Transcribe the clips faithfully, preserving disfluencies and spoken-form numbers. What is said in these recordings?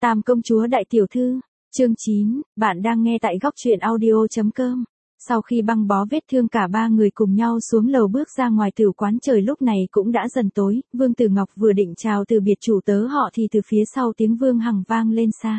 Tam công chúa đại tiểu thư, chương chín, bạn đang nghe tại góc truyện audio chấm com. Sau khi băng bó vết thương cả ba người cùng nhau xuống lầu bước ra ngoài tử quán, trời lúc này cũng đã dần tối, Vương Tử Ngọc vừa định chào từ biệt chủ tớ họ thì từ phía sau tiếng Vương Hằng vang lên xa.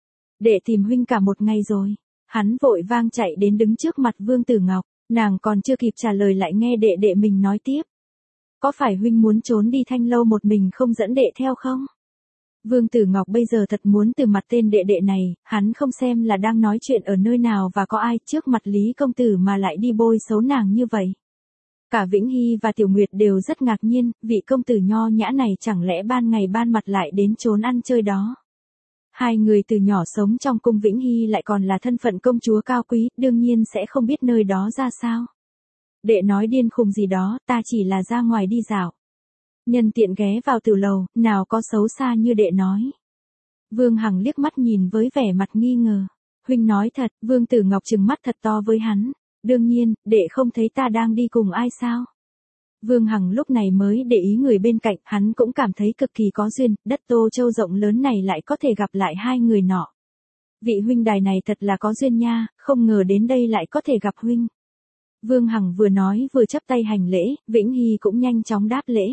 Đệ tìm huynh cả một ngày rồi. Hắn vội vang chạy đến đứng trước mặt Vương Tử Ngọc, nàng còn chưa kịp trả lời lại nghe đệ đệ mình nói tiếp. Có phải huynh muốn trốn đi Thanh Lâu một mình không dẫn đệ theo không? Vương Tử Ngọc bây giờ thật muốn từ mặt tên đệ đệ này, hắn không xem là đang nói chuyện ở nơi nào và có ai trước mặt Lý công tử mà lại đi bôi xấu nàng như vậy. Cả Vĩnh Hy và Tiểu Nguyệt đều rất ngạc nhiên, vị công tử nho nhã này chẳng lẽ ban ngày ban mặt lại đến trốn ăn chơi đó. Hai người từ nhỏ sống trong cung Vĩnh Hy lại còn là thân phận công chúa cao quý, đương nhiên sẽ không biết nơi đó ra sao. Đệ nói điên khùng gì đó, ta chỉ là ra ngoài đi dạo. Nhân tiện ghé vào tử lầu, nào có xấu xa như đệ nói. Vương Hằng liếc mắt nhìn với vẻ mặt nghi ngờ. Huynh nói thật, Vương Tử Ngọc trừng mắt thật to với hắn. Đương nhiên, đệ không thấy ta đang đi cùng ai sao? Vương Hằng lúc này mới để ý người bên cạnh, hắn cũng cảm thấy cực kỳ có duyên, đất Tô Châu rộng lớn này lại có thể gặp lại hai người nọ. Vị huynh đài này thật là có duyên nha, không ngờ đến đây lại có thể gặp huynh. Vương Hằng vừa nói vừa chắp tay hành lễ, Vĩnh Hy cũng nhanh chóng đáp lễ.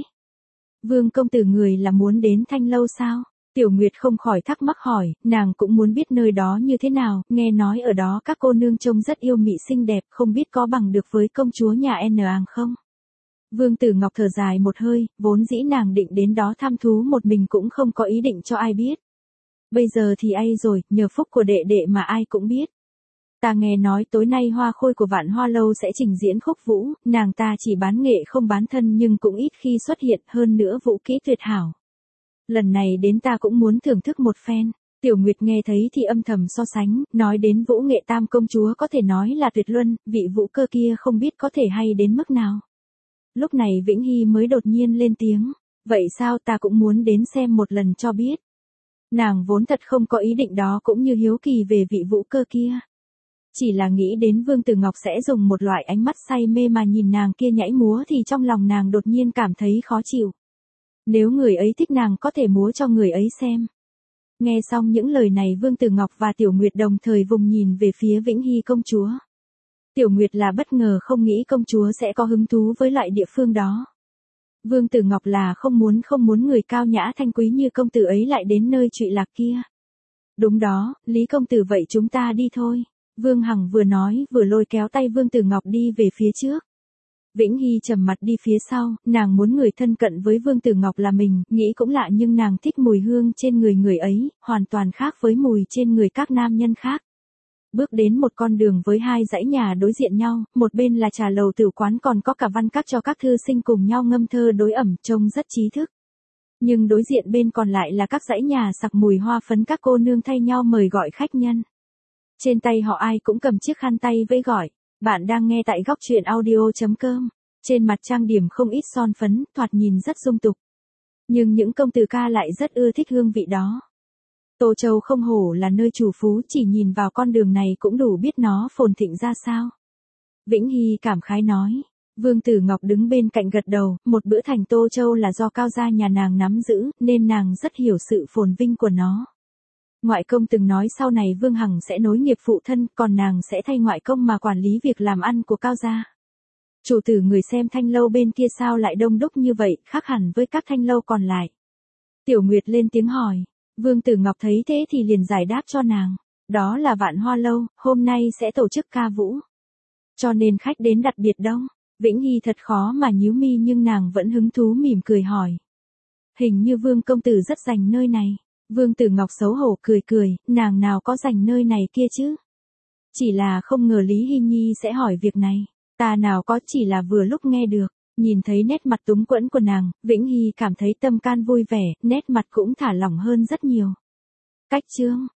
Vương công tử người là muốn đến Thanh Lâu sao? Tiểu Nguyệt không khỏi thắc mắc hỏi, nàng cũng muốn biết nơi đó như thế nào, nghe nói ở đó các cô nương trông rất yêu mị xinh đẹp, không biết có bằng được với công chúa nhà N Ang không? Vương Tử Ngọc thở dài một hơi, vốn dĩ nàng định đến đó thăm thú một mình cũng không có ý định cho ai biết. Bây giờ thì ai rồi, nhờ phúc của đệ đệ mà ai cũng biết. Ta nghe nói tối nay Hoa Khôi của Vạn Hoa Lâu sẽ trình diễn khúc vũ, nàng ta chỉ bán nghệ không bán thân nhưng cũng ít khi xuất hiện, hơn nữa vũ kỹ tuyệt hảo. Lần này đến ta cũng muốn thưởng thức một phen. Tiểu Nguyệt nghe thấy thì âm thầm so sánh, nói đến vũ nghệ Tam công chúa có thể nói là tuyệt luân, vị vũ cơ kia không biết có thể hay đến mức nào. Lúc này Vĩnh Hy mới đột nhiên lên tiếng, vậy sao, ta cũng muốn đến xem một lần cho biết. Nàng vốn thật không có ý định đó, cũng như hiếu kỳ về vị vũ cơ kia. Chỉ là nghĩ đến Vương Tử Ngọc sẽ dùng một loại ánh mắt say mê mà nhìn nàng kia nhảy múa thì trong lòng nàng đột nhiên cảm thấy khó chịu. Nếu người ấy thích nàng có thể múa cho người ấy xem. Nghe xong những lời này Vương Tử Ngọc và Tiểu Nguyệt đồng thời vùng nhìn về phía Vĩnh Hy công chúa. Tiểu Nguyệt là bất ngờ không nghĩ công chúa sẽ có hứng thú với loại địa phương đó. Vương Tử Ngọc là không muốn không muốn người cao nhã thanh quý như công tử ấy lại đến nơi trụy lạc kia. Đúng đó, Lý công tử vậy chúng ta đi thôi. Vương Hằng vừa nói vừa lôi kéo tay Vương Tử Ngọc đi về phía trước. Vĩnh Hy trầm mặt đi phía sau, nàng muốn người thân cận với Vương Tử Ngọc là mình, nghĩ cũng lạ nhưng nàng thích mùi hương trên người người ấy, hoàn toàn khác với mùi trên người các nam nhân khác. Bước đến một con đường với hai dãy nhà đối diện nhau, một bên là trà lầu tử quán còn có cả văn các cho các thư sinh cùng nhau ngâm thơ đối ẩm, trông rất trí thức. Nhưng đối diện bên còn lại là các dãy nhà sặc mùi hoa phấn, các cô nương thay nhau mời gọi khách nhân. Trên tay họ ai cũng cầm chiếc khăn tay vẫy gọi. Bạn đang nghe tại góc truyện audio chấm com. Trên mặt trang điểm không ít son phấn, thoạt nhìn rất dung tục. Nhưng những công tử ca lại rất ưa thích hương vị đó. Tô Châu không hổ là nơi chủ phú, chỉ nhìn vào con đường này cũng đủ biết nó phồn thịnh ra sao. Vĩnh Hy cảm khái nói. Vương Tử Ngọc đứng bên cạnh gật đầu, một bữa thành Tô Châu là do cao gia nhà nàng nắm giữ, nên nàng rất hiểu sự phồn vinh của nó. Ngoại công từng nói sau này Vương Hằng sẽ nối nghiệp phụ thân, còn nàng sẽ thay ngoại công mà quản lý việc làm ăn của cao gia. Chủ tử người xem Thanh Lâu bên kia sao lại đông đúc như vậy, khác hẳn với các Thanh Lâu còn lại. Tiểu Nguyệt lên tiếng hỏi. Vương Tử Ngọc thấy thế thì liền giải đáp cho nàng. Đó là Vạn Hoa Lâu, hôm nay sẽ tổ chức ca vũ. Cho nên khách đến đặc biệt đông. Vĩnh Hy thật khó mà nhíu mi nhưng nàng vẫn hứng thú mỉm cười hỏi. Hình như Vương công tử rất dành nơi này. Vương Tử Ngọc xấu hổ cười cười, nàng nào có dành nơi này kia chứ. Chỉ là không ngờ Lý Hy Nhi sẽ hỏi việc này. Ta nào có, chỉ là vừa lúc nghe được. Nhìn thấy nét mặt túng quẫn của nàng, Vĩnh Hy cảm thấy tâm can vui vẻ, nét mặt cũng thả lỏng hơn rất nhiều. Cách chương.